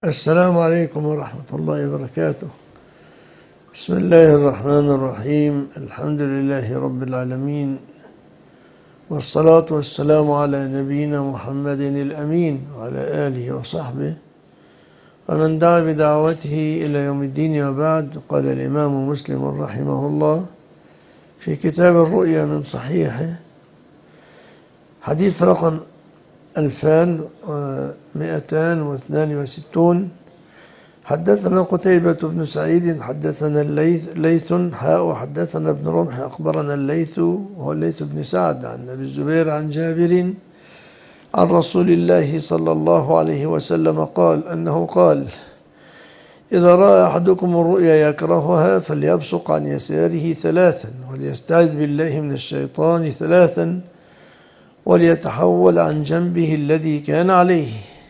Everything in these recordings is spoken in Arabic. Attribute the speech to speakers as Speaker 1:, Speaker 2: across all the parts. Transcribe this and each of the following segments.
Speaker 1: السلام عليكم ورحمة الله وبركاته. بسم الله الرحمن الرحيم. الحمد لله رب العالمين، والصلاة والسلام على نبينا محمد الأمين وعلى آله وصحبه ومن دعا بدعوته إلى يوم الدين. وبعد، قال الإمام مسلم رحمه الله في كتاب الرؤيا من صحيحه حديث رقم 2262: حدثنا قتيبة بن سعيد حدثنا الليث حدثنا ابن رمح أخبرنا الليث وهو الليث بن سعد عن أبي الزبير عن جابر عن رسول الله صلى الله عليه وسلم قال أنه قال: إذا رأى أحدكم الرؤيا يكرهها فليبصق عن يساره 3 وليستعذ بالله من الشيطان 3 وليتحول عن جنبه الذي كان عليه.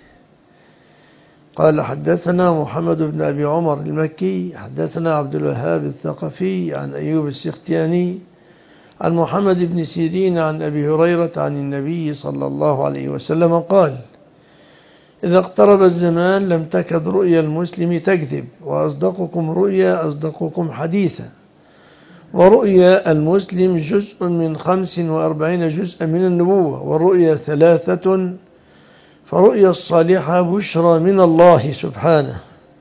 Speaker 1: قال: حدثنا محمد بن أبي عمر المكي حدثنا عبد الوهاب الثقفي عن أيوب السختياني عن محمد بن سيرين عن أبي هريرة عن النبي صلى الله عليه وسلم قال: إذا اقترب الزمان لم تكد رؤيا المسلم تكذب، وأصدقكم رؤيا أصدقكم حديثا، ورؤيا المسلم جزء من 45 جزءا من النبوة، ورؤيا 3، فرؤيا الصالحة بشرى من الله سبحانه،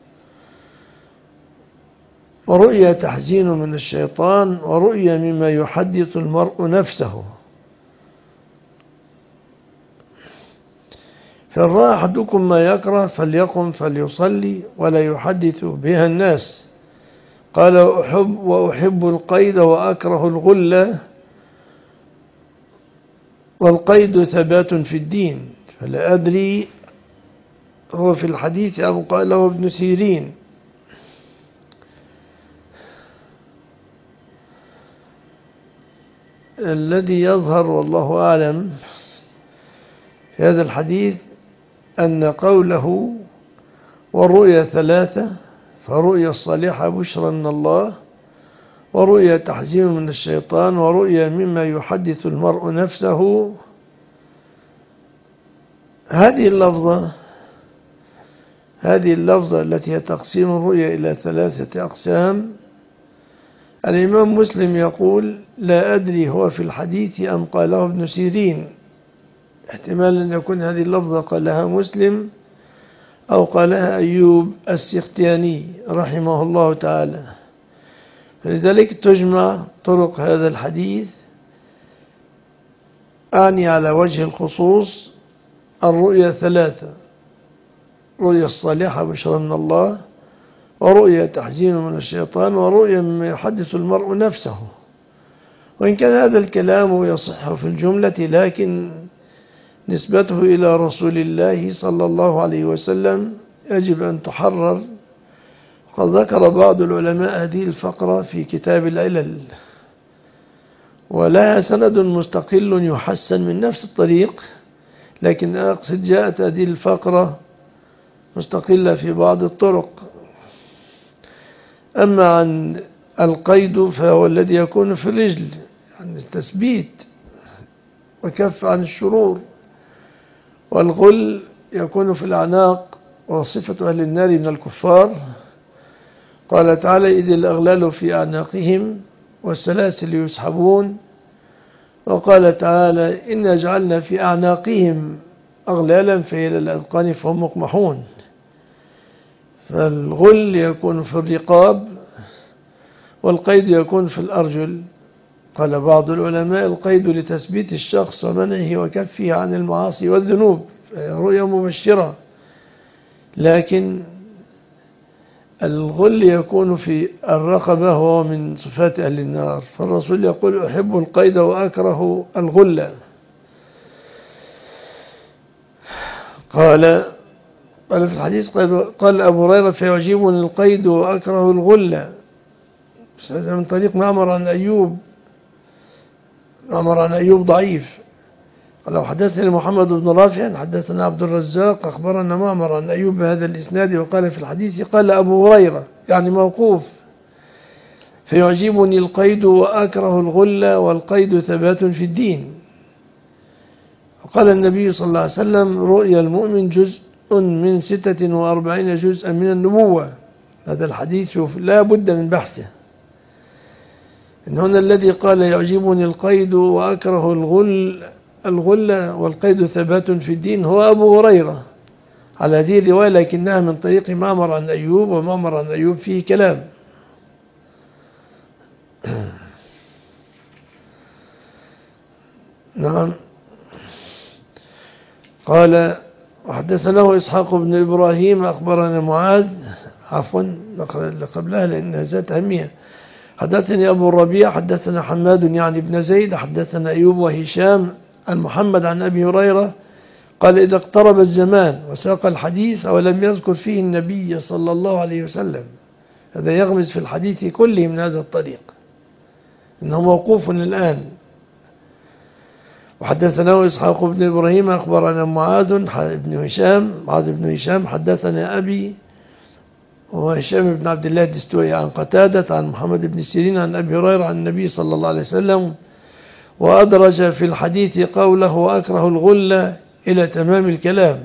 Speaker 1: ورؤيا تحزين من الشيطان، ورؤيا مما يحدث المرء نفسه. فإن رأى أحدكم ما يكره فليقم فليصلي ولا يحدث بها الناس. قال: وأحب القيد وأكره الغلة، والقيد ثبات في الدين. فلا أدري هو في الحديث أم قاله ابن سيرين. الذي يظهر والله أعلم في هذا الحديث أن قوله والرؤيا 3، فرؤيا الصالحة بشرى من الله، ورؤيا تحزين من الشيطان، ورؤيا مما يحدث المرء نفسه. هذه اللفظة التي هي تقسيم الرؤيا إلى 3 أقسام. الإمام مسلم يقول: لا أدري هو في الحديث أم قاله ابن سيرين. احتمال أن يكون هذه اللفظة قالها مسلم أو قالها أيوب السختياني رحمه الله تعالى. فلذلك تجمع طرق هذا الحديث، أعني على وجه الخصوص الرؤيا 3: رؤيا الصالحة بشرى من الله، ورؤيا تحزين من الشيطان، ورؤيا مما يحدث المرء نفسه. وإن كان هذا الكلام يصح في الجملة، لكن نسبته إلى رسول الله صلى الله عليه وسلم يجب أن تحرر. قد ذكر بعض العلماء هذه الفقرة في كتاب العلل، ولها سند مستقل يحسن من نفس الطريق، لكن أقصد جاءت هذه الفقرة مستقلة في بعض الطرق. أما عن القيد فهو الذي يكون في الرجل، يعني التثبيت وكف عن الشرور، والغل يكون في الأعناق، وصفة أهل النار من الكفار. قال تعالى: إذ الأغلال في أعناقهم والسلاسل يسحبون. وقال تعالى: إنا جعلنا في أعناقهم أغلالا فهي إلى الأذقان فهم مقمحون. فالغل يكون في الرقاب، والقيد يكون في الأرجل. قال بعض العلماء: القيد لتثبيت الشخص ومنعه وكفه عن المعاصي والذنوب، رؤيا مبشرة. لكن الغل يكون في الرقبة وهو من صفات أهل النار. فالرسول يقول: أحب القيد وأكره الغل. قال في الحديث: قال أبو هريرة: فيعجبني القيد وأكره الغل. هذا من طريق معمر عن أيوب ضعيف. قال: حدثني محمد بن رافع حدثنا عبد الرزاق أخبرنا معمر عن أيوب بهذا الإسناد. وقال في الحديث: قال أبو هريرة، يعني موقوف: فيعجبني القيد وأكره الغل، والقيد ثبات في الدين. وقال النبي صلى الله عليه وسلم: رؤيا المؤمن جزء من 46 جزءا من النبوة. هذا الحديث شوف لا بد من بحثه. إن هنا الذي قال يعجبني القيد وأكره الغل والقيد ثبات في الدين هو أبو هريرة على هذه الرواية، لكنها من طريق معمر عن أيوب، ومعمر عن أيوب فيه كلام. نعم. قال وحدثنا إسحاق بن إبراهيم أخبرنا معاذ، عفوا قبلها لأنها ذات أهمية. حدثني أبو الربيع حدثنا حماد يعني بن زيد حدثنا أيوب وهشام عن محمد عن أبي هريرة قال إذا اقترب الزمان، وساق الحديث ولم يذكر فيه النبي صلى الله عليه وسلم. هذا يغمز في الحديث كله من هذا الطريق، إنه موقوف الآن. وحدثنا إسحاق بن إبراهيم أخبرنا معاذ بن هشام حدثنا أبي وهشام بن عبد الله الدستوائي عن قتادة عن محمد بن سيرين عن أبي هريرة عن النبي صلى الله عليه وسلم، وأدرج في الحديث قوله وأكره الغل إلى تمام الكلام.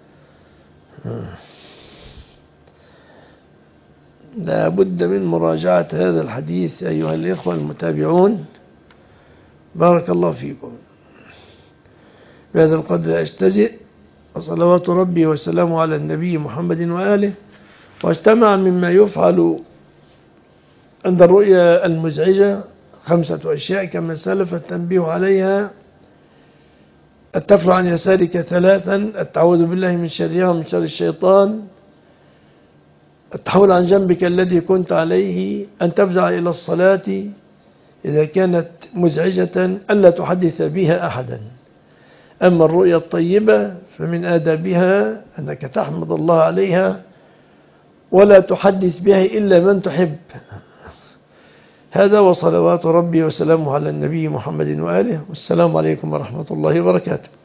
Speaker 1: لا بد من مراجعة هذا الحديث أيها الإخوة المتابعون، بارك الله فيكم. بهذا القدر أجتزئ، وصلوات ربي وسلامه على النبي محمد وآله. واجتمع مما يفعل عند الرؤيا المزعجة 5 أشياء كما سلف التنبيه عليها: التفل عن يسارك 3، التعوذ بالله من شرها ومن شر الشيطان، التحول عن جنبك الذي كنت عليه، أن تفزع إلى الصلاة إذا كانت مزعجة ألا تحدث بها أحدا. أما الرؤيا الطيبة فمن آدابها أنك تحمد الله عليها ولا تحدث بها إلا من تحب. هذا وصلوات ربي وسلامه على النبي محمد وآله، والسلام عليكم ورحمة الله وبركاته.